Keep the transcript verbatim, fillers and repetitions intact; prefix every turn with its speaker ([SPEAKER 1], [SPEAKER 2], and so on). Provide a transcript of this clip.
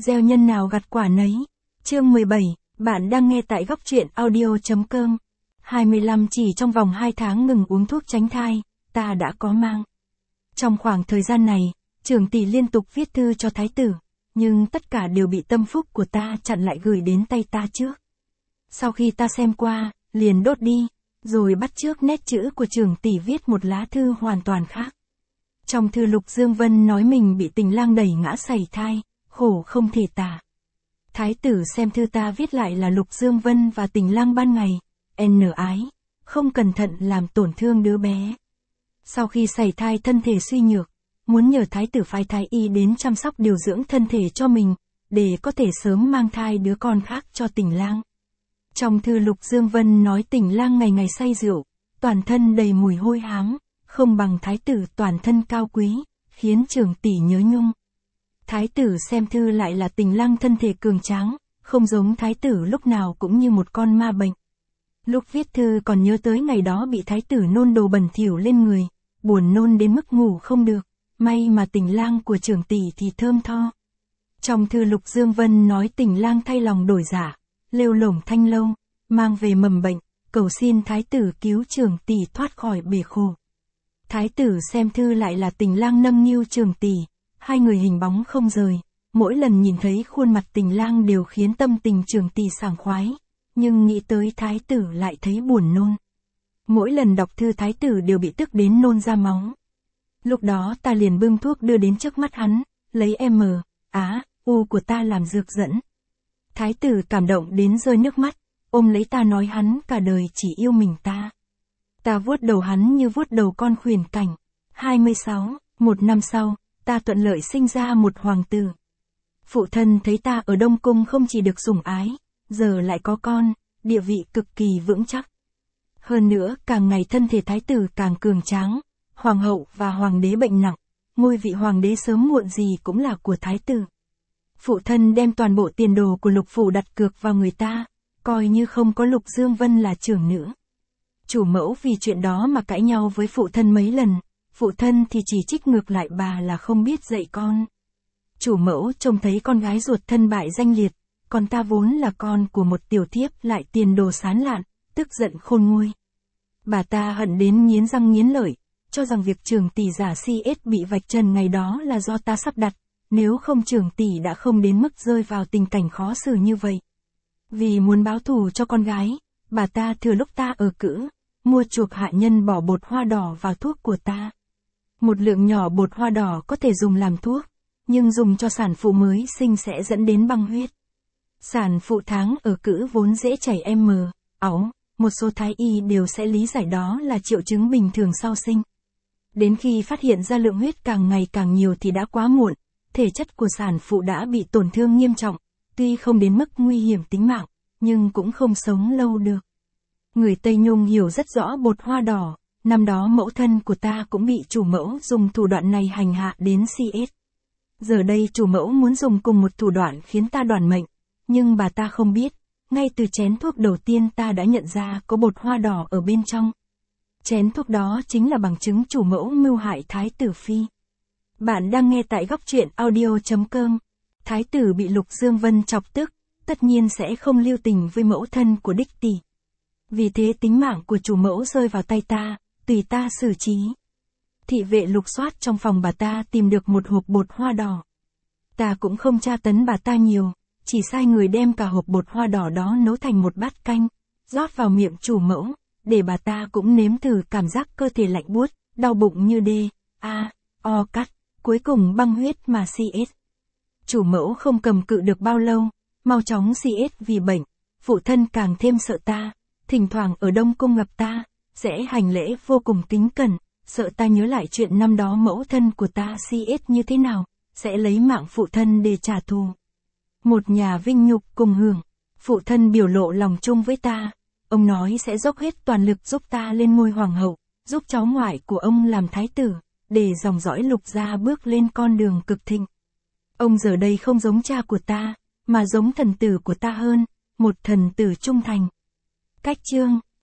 [SPEAKER 1] Gieo nhân nào gặt quả nấy. Chương mười bảy, bạn đang nghe tại góc truyện audio.com. hai mươi lăm Chỉ trong vòng hai tháng ngừng uống thuốc tránh thai, ta đã có mang. Trong khoảng thời gian này, Trưởng tỷ liên tục viết thư cho thái tử, nhưng tất cả đều bị tâm phúc của ta chặn lại gửi đến tay ta trước. Sau khi ta xem qua, liền đốt đi, rồi bắt chước nét chữ của Trưởng tỷ viết một lá thư hoàn toàn khác. Trong thư Lục Dương Vân nói mình bị tình lang đẩy ngã sảy thai, khổ không thể tả. Thái tử xem thư ta viết lại là Lục Dương Vân và tình lang ban ngày, n ái, không cẩn thận làm tổn thương đứa bé. Sau khi sảy thai thân thể suy nhược, muốn nhờ thái tử phái thái y đến chăm sóc điều dưỡng thân thể cho mình, để có thể sớm mang thai đứa con khác cho tình lang. Trong thư Lục Dương Vân nói tình lang ngày ngày say rượu, toàn thân đầy mùi hôi hám, không bằng thái tử toàn thân cao quý, khiến Trưởng tỷ nhớ nhung. Thái tử xem thư lại là tình lang thân thể cường tráng, không giống thái tử lúc nào cũng như một con ma bệnh. Lúc viết thư còn nhớ tới ngày đó bị thái tử nôn đồ bẩn thỉu lên người, buồn nôn đến mức ngủ không được, may mà tình lang của Trưởng tỷ thì thơm tho. Trong thư Lục Dương Vân nói tình lang thay lòng đổi dạ, lêu lổng thanh lâu, mang về mầm bệnh, cầu xin thái tử cứu Trưởng tỷ thoát khỏi bể khổ. Thái tử xem thư lại là tình lang nâng niu Trưởng tỷ, hai người hình bóng không rời, mỗi lần nhìn thấy khuôn mặt tình lang đều khiến tâm tình Trưởng tỷ sảng khoái, nhưng nghĩ tới thái tử lại thấy buồn nôn. Mỗi lần đọc thư thái tử đều bị tức đến nôn ra máu. Lúc đó ta liền bưng thuốc đưa đến trước mắt hắn, lấy M, Á, U của ta làm dược dẫn. Thái tử cảm động đến rơi nước mắt, ôm lấy ta nói hắn cả đời chỉ yêu mình ta. Ta vuốt đầu hắn như vuốt đầu con khuyển cảnh. hai mươi sáu, một năm sau, ta thuận lợi sinh ra một hoàng tử. Phụ thân thấy ta ở Đông Cung không chỉ được sủng ái, giờ lại có con, địa vị cực kỳ vững chắc. Hơn nữa, càng ngày thân thể thái tử càng cường tráng, hoàng hậu và hoàng đế bệnh nặng, ngôi vị hoàng đế sớm muộn gì cũng là của thái tử. Phụ thân đem toàn bộ tiền đồ của Lục phủ đặt cược vào người ta, coi như không có Lục Dương Vân là trưởng nữ. Chủ mẫu vì chuyện đó mà cãi nhau với phụ thân mấy lần, phụ thân thì chỉ trích ngược lại bà là không biết dạy con. Chủ mẫu trông thấy con gái ruột thân bại danh liệt, còn ta vốn là con của một tiểu thiếp lại tiền đồ sán lạn, tức giận khôn nguôi. Bà ta hận đến nghiến răng nghiến lợi, cho rằng việc Trưởng tỷ giả xê ét bị vạch trần ngày đó là do ta sắp đặt, nếu không Trưởng tỷ đã không đến mức rơi vào tình cảnh khó xử như vậy. Vì muốn báo thù cho con gái, bà ta thừa lúc ta ở cữ, mua chuộc hạ nhân bỏ bột hoa đỏ vào thuốc của ta. Một lượng nhỏ bột hoa đỏ có thể dùng làm thuốc, nhưng dùng cho sản phụ mới sinh sẽ dẫn đến băng huyết. Sản phụ tháng ở cữ vốn dễ chảy M, áo, một số thái y đều sẽ lý giải đó là triệu chứng bình thường sau sinh. Đến khi phát hiện ra lượng huyết càng ngày càng nhiều thì đã quá muộn, thể chất của sản phụ đã bị tổn thương nghiêm trọng, tuy không đến mức nguy hiểm tính mạng, nhưng cũng không sống lâu được. Người Tây Nhung hiểu rất rõ bột hoa đỏ, năm đó mẫu thân của ta cũng bị chủ mẫu dùng thủ đoạn này hành hạ đến xê ét. Giờ đây chủ mẫu muốn dùng cùng một thủ đoạn khiến ta đoản mệnh, nhưng bà ta không biết, ngay từ chén thuốc đầu tiên ta đã nhận ra có bột hoa đỏ ở bên trong. Chén thuốc đó chính là bằng chứng chủ mẫu mưu hại thái tử phi. Bạn đang nghe tại góc truyện audio.com. Thái tử bị Lục Dương Vân chọc tức, tất nhiên sẽ không lưu tình với mẫu thân của đích tỷ. Vì thế tính mạng của chủ mẫu rơi vào tay ta, tùy ta xử trí. Thị vệ lục soát trong phòng bà ta tìm được một hộp bột hoa đỏ. Ta cũng không tra tấn bà ta nhiều, chỉ sai người đem cả hộp bột hoa đỏ đó nấu thành một bát canh, rót vào miệng chủ mẫu, để bà ta cũng nếm thử cảm giác cơ thể lạnh buốt, đau bụng như D, A, O cắt, cuối cùng băng huyết mà xê ét. Chủ mẫu không cầm cự được bao lâu, mau chóng xê ét vì bệnh, phụ thân càng thêm sợ ta, thỉnh thoảng ở Đông Cung gặp ta, sẽ hành lễ vô cùng kính cẩn, sợ ta nhớ lại chuyện năm đó mẫu thân của ta xê ét như thế nào, sẽ lấy mạng phụ thân để trả thù. Một nhà vinh nhục cùng hưởng, phụ thân biểu lộ lòng chung với ta, ông nói sẽ dốc hết toàn lực giúp ta lên ngôi hoàng hậu, giúp cháu ngoại của ông làm thái tử, để dòng dõi Lục gia bước lên con đường cực thịnh. Ông giờ đây không giống cha của ta, mà giống thần tử của ta hơn, một thần tử trung thành. Cách chương